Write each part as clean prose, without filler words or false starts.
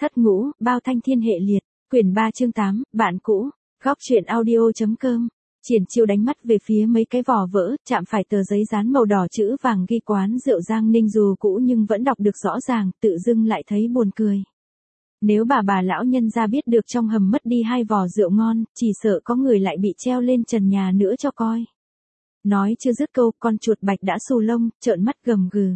Thất ngũ, bao thanh thiên hệ liệt, quyển 3 chương 8, bạn cũ, góc truyện audio.com. Triển Chiêu đánh mắt về phía mấy cái vỏ vỡ, chạm phải tờ giấy dán màu đỏ chữ vàng ghi quán rượu Giang Ninh dù cũ nhưng vẫn đọc được rõ ràng, tự dưng lại thấy buồn cười. Nếu bà lão nhân gia biết được trong hầm mất đi 2 vò rượu ngon, chỉ sợ có người lại bị treo lên trần nhà nữa cho coi. Nói chưa dứt câu, con chuột Bạch đã xù lông, trợn mắt gầm gừ.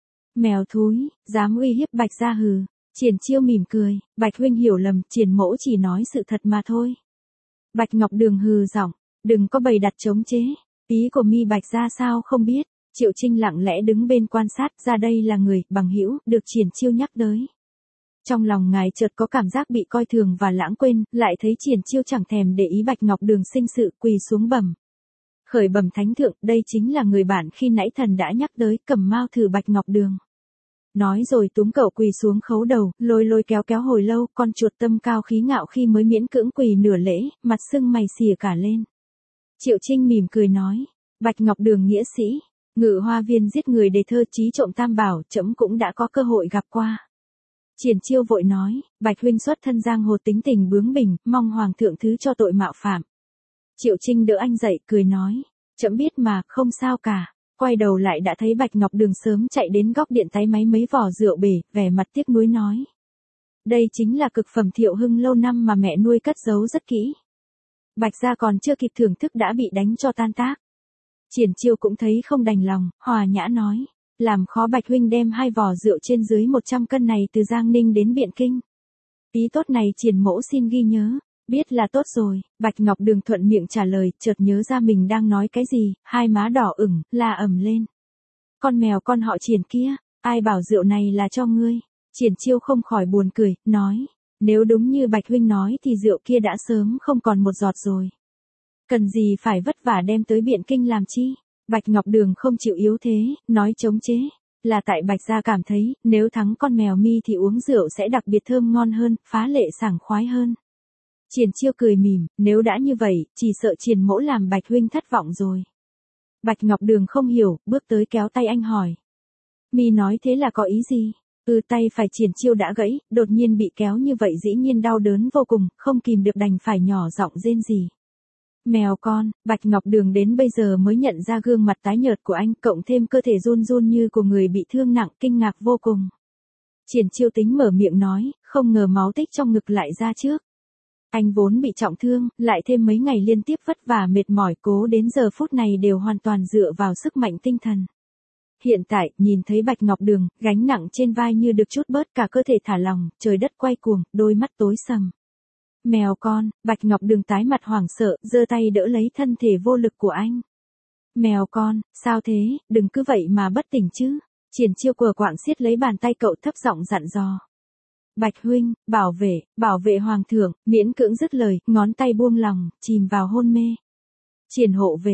Mèo thúi, dám uy hiếp Bạch gia hừ. Triển Chiêu mỉm cười, Bạch huynh hiểu lầm, Triển mỗ chỉ nói sự thật mà thôi. Bạch Ngọc Đường hừ giọng, đừng có bày đặt chống chế, ý của mi Bạch gia sao không biết. Triệu Trinh lặng lẽ đứng bên quan sát, ra đây là người, bằng hữu, được Triển Chiêu nhắc tới. Trong lòng ngài chợt có cảm giác bị coi thường và lãng quên, lại thấy Triển Chiêu chẳng thèm để ý Bạch Ngọc Đường sinh sự, quỳ xuống bẩm. Khởi bẩm thánh thượng, đây chính là người bạn khi nãy thần đã nhắc tới, Cẩm Mao thử Bạch Ngọc Đường. Nói rồi túm cậu quỳ xuống khấu đầu, lôi kéo hồi lâu, con chuột tâm cao khí ngạo khi mới miễn cưỡng quỳ nửa lễ, mặt sưng mày xìa cả lên. Triệu Trinh mỉm cười nói, Bạch Ngọc Đường nghĩa sĩ, Ngự Hoa Viên giết người để thơ chí trộm tam bảo, trẫm cũng đã có cơ hội gặp qua. Triển Chiêu vội nói, Bạch huynh xuất thân giang hồ tính tình bướng bỉnh, mong hoàng thượng thứ cho tội mạo phạm. Triệu Trinh đỡ anh dậy, cười nói, trẫm biết mà, không sao cả. Quay đầu lại đã thấy Bạch Ngọc Đường sớm chạy đến góc điện tái máy mấy vỏ rượu bể, vẻ mặt tiếc nuối nói. Đây chính là cực phẩm Thiệu Hưng lâu năm mà mẹ nuôi cất giấu rất kỹ. Bạch gia còn chưa kịp thưởng thức đã bị đánh cho tan tác. Triển Chiêu cũng thấy không đành lòng, hòa nhã nói, làm khó Bạch huynh đem 2 vỏ rượu trên dưới 100 cân này từ Giang Ninh đến Biện Kinh. Ý tốt này Triển mỗ xin ghi nhớ. Biết là tốt rồi, Bạch Ngọc Đường thuận miệng trả lời, chợt nhớ ra mình đang nói cái gì, hai má đỏ ửng, la ầm lên. Con mèo con họ Triển kia, ai bảo rượu này là cho ngươi? Triển Chiêu không khỏi buồn cười, nói, nếu đúng như Bạch huynh nói thì rượu kia đã sớm không còn một giọt rồi. Cần gì phải vất vả đem tới Biện Kinh làm chi? Bạch Ngọc Đường không chịu yếu thế, nói chống chế. Là tại Bạch gia cảm thấy, nếu thắng con mèo mi thì uống rượu sẽ đặc biệt thơm ngon hơn, phá lệ sảng khoái hơn. Triển Chiêu cười mỉm, nếu đã như vậy, chỉ sợ Triển mỗ làm Bạch huynh thất vọng rồi. Bạch Ngọc Đường không hiểu, bước tới kéo tay anh hỏi. Mi nói thế là có ý gì? Tay phải Triển Chiêu đã gãy, đột nhiên bị kéo như vậy dĩ nhiên đau đớn vô cùng, không kìm được đành phải nhỏ giọng rên rỉ. Mèo con, Bạch Ngọc Đường đến bây giờ mới nhận ra gương mặt tái nhợt của anh, cộng thêm cơ thể run run như của người bị thương nặng, kinh ngạc vô cùng. Triển Chiêu tính mở miệng nói, không ngờ máu tích trong ngực lại ra trước. Anh vốn bị trọng thương, lại thêm mấy ngày liên tiếp vất vả mệt mỏi, cố đến giờ phút này đều hoàn toàn dựa vào sức mạnh tinh thần. Hiện tại, nhìn thấy Bạch Ngọc Đường, gánh nặng trên vai như được chút bớt, cả cơ thể thả lỏng, trời đất quay cuồng, đôi mắt tối sầm. Mèo con, Bạch Ngọc Đường tái mặt hoảng sợ, giơ tay đỡ lấy thân thể vô lực của anh. Mèo con, sao thế, đừng cứ vậy mà bất tỉnh chứ. Triển Chiêu quờ quạng siết lấy bàn tay cậu thấp giọng dặn dò. Bạch huynh, bảo vệ hoàng thượng, miễn cưỡng dứt lời, ngón tay buông lòng, chìm vào hôn mê. Triển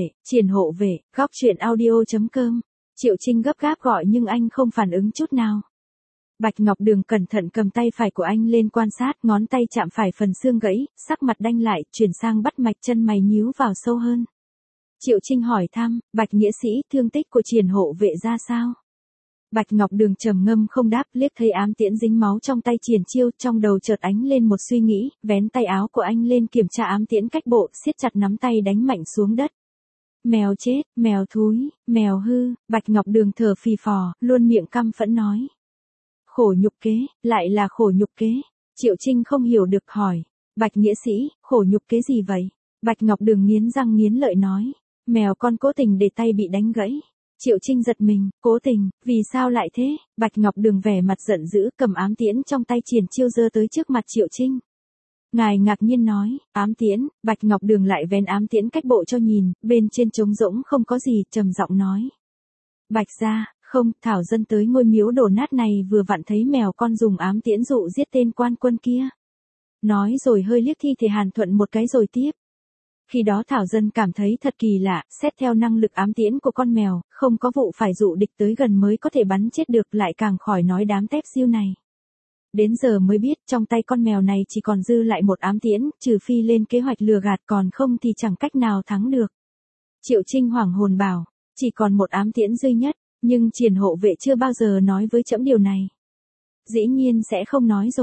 hộ vệ, góc truyện audio.com. Triệu Trinh gấp gáp gọi nhưng anh không phản ứng chút nào. Bạch Ngọc Đường cẩn thận cầm tay phải của anh lên quan sát, ngón tay chạm phải phần xương gãy, sắc mặt đanh lại, chuyển sang bắt mạch, chân mày nhíu vào sâu hơn. Triệu Trinh hỏi thăm, Bạch nghĩa sĩ, thương tích của Triển hộ vệ ra sao? Bạch Ngọc Đường trầm ngâm không đáp, liếc thấy ám tiễn dính máu trong tay Triển Chiêu, trong đầu chợt ánh lên một suy nghĩ, vén tay áo của anh lên kiểm tra ám tiễn cách bộ, siết chặt nắm tay đánh mạnh xuống đất. Mèo chết, mèo thúi, mèo hư, Bạch Ngọc Đường thở phì phò, luôn miệng căm phẫn nói. Khổ nhục kế, lại là khổ nhục kế. Triệu Trinh không hiểu được hỏi, Bạch nghĩa sĩ, khổ nhục kế gì vậy? Bạch Ngọc Đường nghiến răng nghiến lợi nói, mèo con cố tình để tay bị đánh gãy. Triệu Trinh giật mình, cố tình, vì sao lại thế? Bạch Ngọc Đường vẻ mặt giận dữ, cầm ám tiễn trong tay Triển Chiêu giơ tới trước mặt Triệu Trinh. Ngài ngạc nhiên nói, ám tiễn, Bạch Ngọc Đường lại vén ám tiễn cách bộ cho nhìn, bên trên trống rỗng không có gì, trầm giọng nói. Bạch gia, không, thảo dân tới ngôi miếu đổ nát này vừa vặn thấy mèo con dùng ám tiễn dụ giết tên quan quân kia. Nói rồi hơi liếc thi thể Hàn Thuận một cái rồi tiếp. Khi đó thảo dân cảm thấy thật kỳ lạ, xét theo năng lực ám tiễn của con mèo, không có vụ phải dụ địch tới gần mới có thể bắn chết được, lại càng khỏi nói đám tép diêu này. Đến giờ mới biết trong tay con mèo này chỉ còn dư lại một ám tiễn, trừ phi lên kế hoạch lừa gạt, còn không thì chẳng cách nào thắng được. Triệu Trinh hoảng hồn bảo, chỉ còn một ám tiễn duy nhất, nhưng Triển hộ vệ chưa bao giờ nói với trẫm điều này. Dĩ nhiên sẽ không nói rồi.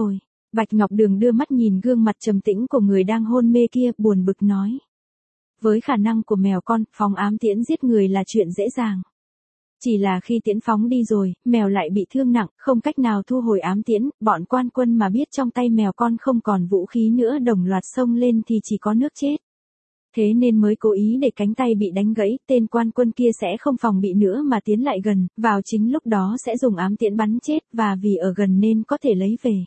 Bạch Ngọc Đường đưa mắt nhìn gương mặt trầm tĩnh của người đang hôn mê kia, buồn bực nói. Với khả năng của mèo con, phóng ám tiễn giết người là chuyện dễ dàng. Chỉ là khi tiễn phóng đi rồi, mèo lại bị thương nặng, không cách nào thu hồi ám tiễn, bọn quan quân mà biết trong tay mèo con không còn vũ khí nữa đồng loạt xông lên thì chỉ có nước chết. Thế nên mới cố ý để cánh tay bị đánh gãy, tên quan quân kia sẽ không phòng bị nữa mà tiến lại gần, vào chính lúc đó sẽ dùng ám tiễn bắn chết, và vì ở gần nên có thể lấy về.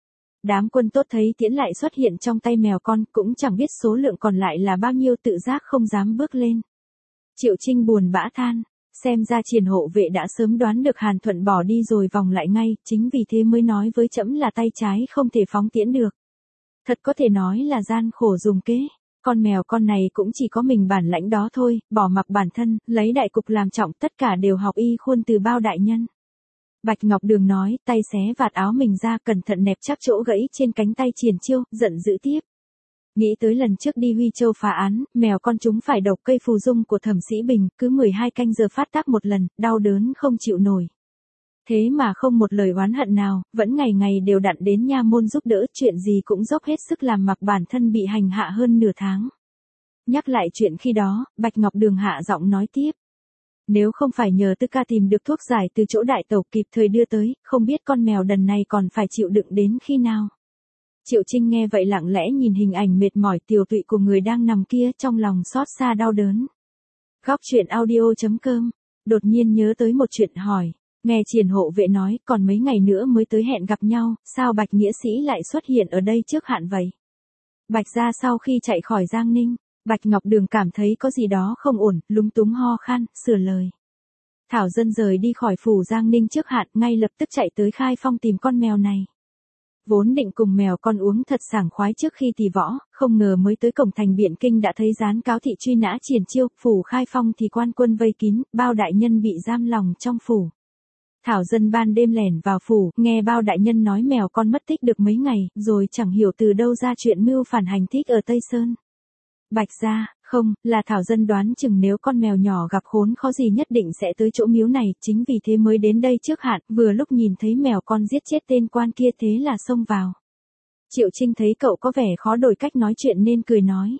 Đám quân tốt thấy tiễn lại xuất hiện trong tay mèo con, cũng chẳng biết số lượng còn lại là bao nhiêu, tự giác không dám bước lên. Triệu Trinh buồn bã than, xem ra Triển hộ vệ đã sớm đoán được Hàn Thuận bỏ đi rồi vòng lại ngay, chính vì thế mới nói với trẫm là tay trái không thể phóng tiễn được. Thật có thể nói là gian khổ dùng kế. Con mèo con này cũng chỉ có mình bản lãnh đó thôi, bỏ mặc bản thân, lấy đại cục làm trọng, tất cả đều học y khuôn từ bao đại nhân. Bạch Ngọc Đường nói, tay xé vạt áo mình ra, cẩn thận nẹp chắc chỗ gãy trên cánh tay Triển Chiêu, giận dữ tiếp. Nghĩ tới lần trước đi Huy Châu phá án, mèo con chúng phải độc cây phù dung của Thẩm Sĩ Bình, cứ 12 canh giờ phát tác một lần, đau đớn không chịu nổi. Thế mà không một lời oán hận nào, vẫn ngày ngày đều đặn đến nha môn giúp đỡ, chuyện gì cũng dốc hết sức làm mặc bản thân bị hành hạ hơn nửa tháng. Nhắc lại chuyện khi đó, Bạch Ngọc Đường hạ giọng nói tiếp. Nếu không phải nhờ Tư Ca tìm được thuốc giải từ chỗ đại tẩu kịp thời đưa tới, không biết con mèo đần này còn phải chịu đựng đến khi nào. Triệu Trinh nghe vậy lặng lẽ nhìn hình ảnh mệt mỏi tiều tụy của người đang nằm kia, trong lòng xót xa đau đớn. Góc truyện audio.com, đột nhiên nhớ tới một chuyện hỏi. Nghe Triển hộ vệ nói, còn mấy ngày nữa mới tới hẹn gặp nhau, sao Bạch nghĩa sĩ lại xuất hiện ở đây trước hạn vậy? Bạch gia sau khi chạy khỏi Giang Ninh, Bạch Ngọc Đường cảm thấy có gì đó không ổn, lúng túng ho khan, sửa lời. Thảo Dân rời đi khỏi phủ Giang Ninh trước hạn, ngay lập tức chạy tới Khai Phong tìm con mèo này. Vốn định cùng mèo con uống thật sảng khoái trước khi tỷ võ, không ngờ mới tới cổng thành Biện Kinh đã thấy dán cáo thị truy nã Triển Chiêu, phủ Khai Phong thì quan quân vây kín, bao đại nhân bị giam lòng trong phủ. Thảo Dân ban đêm lẻn vào phủ, nghe bao đại nhân nói mèo con mất tích được mấy ngày, rồi chẳng hiểu từ đâu ra chuyện mưu phản hành thích ở Tây Sơn. Bạch gia, không, là Thảo Dân đoán chừng nếu con mèo nhỏ gặp khốn khó gì nhất định sẽ tới chỗ miếu này, chính vì thế mới đến đây trước hạn, vừa lúc nhìn thấy mèo con giết chết tên quan kia thế là xông vào. Triệu Trinh thấy cậu có vẻ khó đổi cách nói chuyện nên cười nói.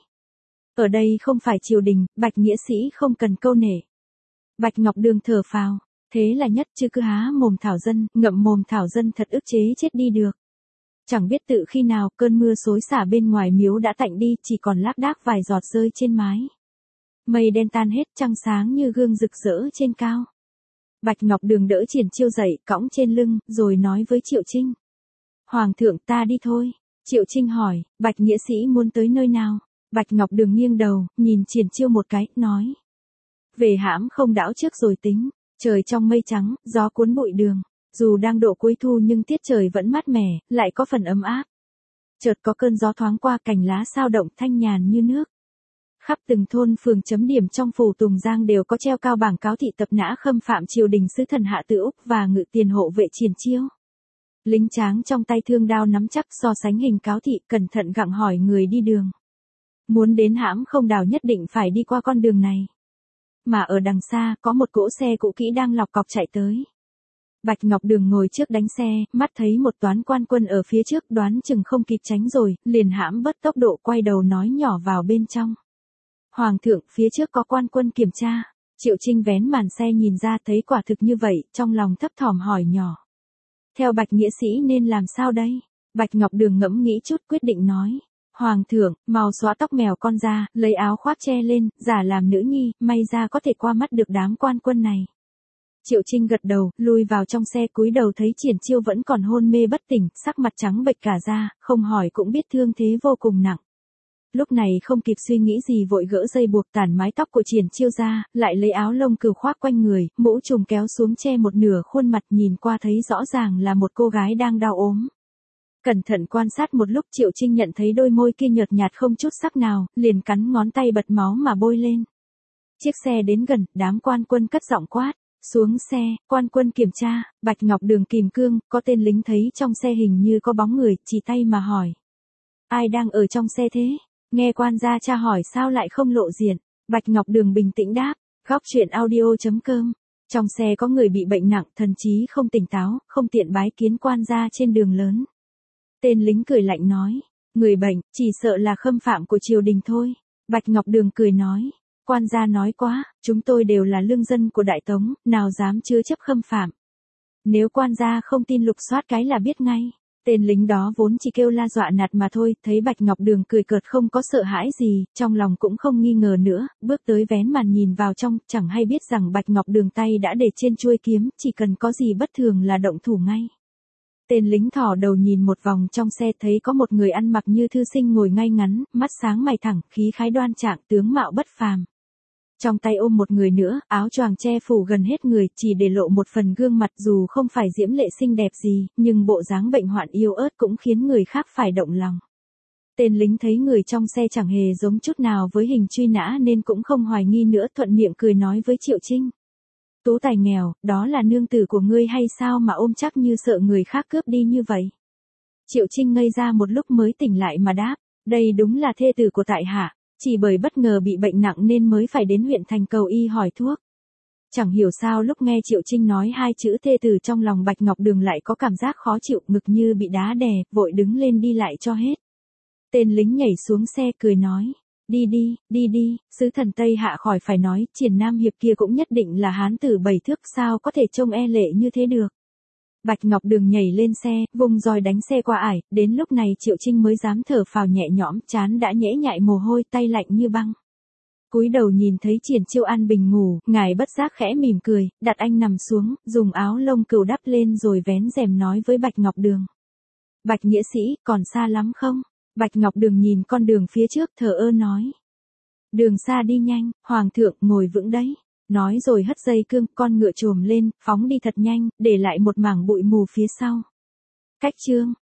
Ở đây không phải triều đình, Bạch nghĩa sĩ không cần câu nể. Bạch Ngọc Đường thở phào, thế là nhất chứ cứ há mồm Thảo Dân, ngậm mồm Thảo Dân thật ức chế chết đi được. Chẳng biết tự khi nào cơn mưa xối xả bên ngoài miếu đã tạnh đi, chỉ còn lác đác vài giọt rơi trên mái. Mây đen tan hết, trăng sáng như gương rực rỡ trên cao. Bạch Ngọc Đường đỡ Triển Chiêu dậy, cõng trên lưng, rồi nói với Triệu Trinh. Hoàng thượng, ta đi thôi. Triệu Trinh hỏi, Bạch nghĩa sĩ muốn tới nơi nào? Bạch Ngọc Đường nghiêng đầu, nhìn Triển Chiêu một cái, nói. Về hãm không đảo trước rồi tính, trời trong mây trắng, gió cuốn bụi đường. Dù đang độ cuối thu nhưng tiết trời vẫn mát mẻ, lại có phần ấm áp. Chợt có cơn gió thoáng qua, cành lá sao động thanh nhàn như nước. Khắp từng thôn phường chấm điểm trong phủ Tùng Giang đều có treo cao bảng cáo thị tập nã khâm phạm triều đình sứ thần Hạ Tự Úc và ngự tiền hộ vệ Triển Chiêu. Lính tráng trong tay thương đao nắm chắc so sánh hình cáo thị, cẩn thận gặng hỏi người đi đường. Muốn đến hãm không đảo nhất định phải đi qua con đường này. Mà ở đằng xa có một cỗ xe cũ kỹ đang lọc cọc chạy tới. Bạch Ngọc Đường ngồi trước đánh xe, mắt thấy một toán quan quân ở phía trước, đoán chừng không kịp tránh rồi, liền hãm bớt tốc độ quay đầu nói nhỏ vào bên trong. Hoàng thượng, phía trước có quan quân kiểm tra. Triệu Trinh vén màn xe nhìn ra thấy quả thực như vậy, trong lòng thấp thỏm hỏi nhỏ. Theo Bạch nghĩa sĩ nên làm sao đây? Bạch Ngọc Đường ngẫm nghĩ chút quyết định nói. Hoàng thượng, mau xóa tóc mèo con ra, lấy áo khoác che lên, giả làm nữ nhi, may ra có thể qua mắt được đám quan quân này. Triệu Trinh gật đầu, lui vào trong xe, cúi đầu thấy Triển Chiêu vẫn còn hôn mê bất tỉnh, sắc mặt trắng bệch cả da, không hỏi cũng biết thương thế vô cùng nặng. Lúc này không kịp suy nghĩ gì vội gỡ dây buộc tản mái tóc của Triển Chiêu ra, lại lấy áo lông cừu khoác quanh người, mũ trùm kéo xuống che một nửa khuôn mặt, nhìn qua thấy rõ ràng là một cô gái đang đau ốm. Cẩn thận quan sát một lúc Triệu Trinh nhận thấy đôi môi kia nhợt nhạt không chút sắc nào, liền cắn ngón tay bật máu mà bôi lên. Chiếc xe đến gần, đám quan quân cất giọng quát. Xuống xe, quan quân kiểm tra, Bạch Ngọc Đường kìm cương, có tên lính thấy trong xe hình như có bóng người, chỉ tay mà hỏi. Ai đang ở trong xe thế? Nghe quan gia tra hỏi sao lại không lộ diện? Bạch Ngọc Đường bình tĩnh đáp, góc truyện audio.com. Trong xe có người bị bệnh nặng, thần trí không tỉnh táo, không tiện bái kiến quan gia trên đường lớn. Tên lính cười lạnh nói, người bệnh, chỉ sợ là khâm phạm của triều đình thôi. Bạch Ngọc Đường cười nói, quan gia nói quá, chúng tôi đều là lương dân của Đại Tống, nào dám chứa chấp khâm phạm. Nếu quan gia không tin lục soát cái là biết ngay. Tên lính đó vốn chỉ kêu la dọa nạt mà thôi, thấy Bạch Ngọc Đường cười cợt không có sợ hãi gì, trong lòng cũng không nghi ngờ nữa, bước tới vén màn nhìn vào trong, chẳng hay biết rằng Bạch Ngọc Đường tay đã để trên chuôi kiếm, chỉ cần có gì bất thường là động thủ ngay. Tên lính thò đầu nhìn một vòng trong xe thấy có một người ăn mặc như thư sinh ngồi ngay ngắn, mắt sáng mày thẳng, khí khái đoan trạng, tướng mạo bất phàm. Trong tay ôm một người nữa, áo choàng che phủ gần hết người, chỉ để lộ một phần gương mặt dù không phải diễm lệ xinh đẹp gì, nhưng bộ dáng bệnh hoạn yếu ớt cũng khiến người khác phải động lòng. Tên lính thấy người trong xe chẳng hề giống chút nào với hình truy nã nên cũng không hoài nghi nữa, thuận miệng cười nói với Triệu Trinh. Tú tài nghèo, đó là nương tử của ngươi hay sao mà ôm chắc như sợ người khác cướp đi như vậy? Triệu Trinh ngây ra một lúc mới tỉnh lại mà đáp, đây đúng là thê tử của tại hạ. Chỉ bởi bất ngờ bị bệnh nặng nên mới phải đến huyện thành cầu y hỏi thuốc. Chẳng hiểu sao lúc nghe Triệu Trinh nói hai chữ thê tử trong lòng Bạch Ngọc Đường lại có cảm giác khó chịu, ngực như bị đá đè, vội đứng lên đi lại cho hết. Tên lính nhảy xuống xe cười nói, đi đi, sứ thần Tây Hạ khỏi phải nói, Triển Nam Hiệp kia cũng nhất định là hán tử 7 thước, sao có thể trông e lệ như thế được. Bạch Ngọc Đường nhảy lên xe, vùng roi đánh xe qua ải, đến lúc này Triệu Trinh mới dám thở phào nhẹ nhõm, trán đã nhễ nhại mồ hôi, tay lạnh như băng. Cúi đầu nhìn thấy Triển Chiêu an bình ngủ, ngài bất giác khẽ mỉm cười, đặt anh nằm xuống, dùng áo lông cừu đắp lên rồi vén rèm nói với Bạch Ngọc Đường. Bạch nghĩa sĩ, còn xa lắm không? Bạch Ngọc Đường nhìn con đường phía trước thờ ơ nói. Đường xa đi nhanh, hoàng thượng ngồi vững đấy. Nói rồi hất dây cương, con ngựa chồm lên, phóng đi thật nhanh, để lại một mảng bụi mù phía sau. Cách chương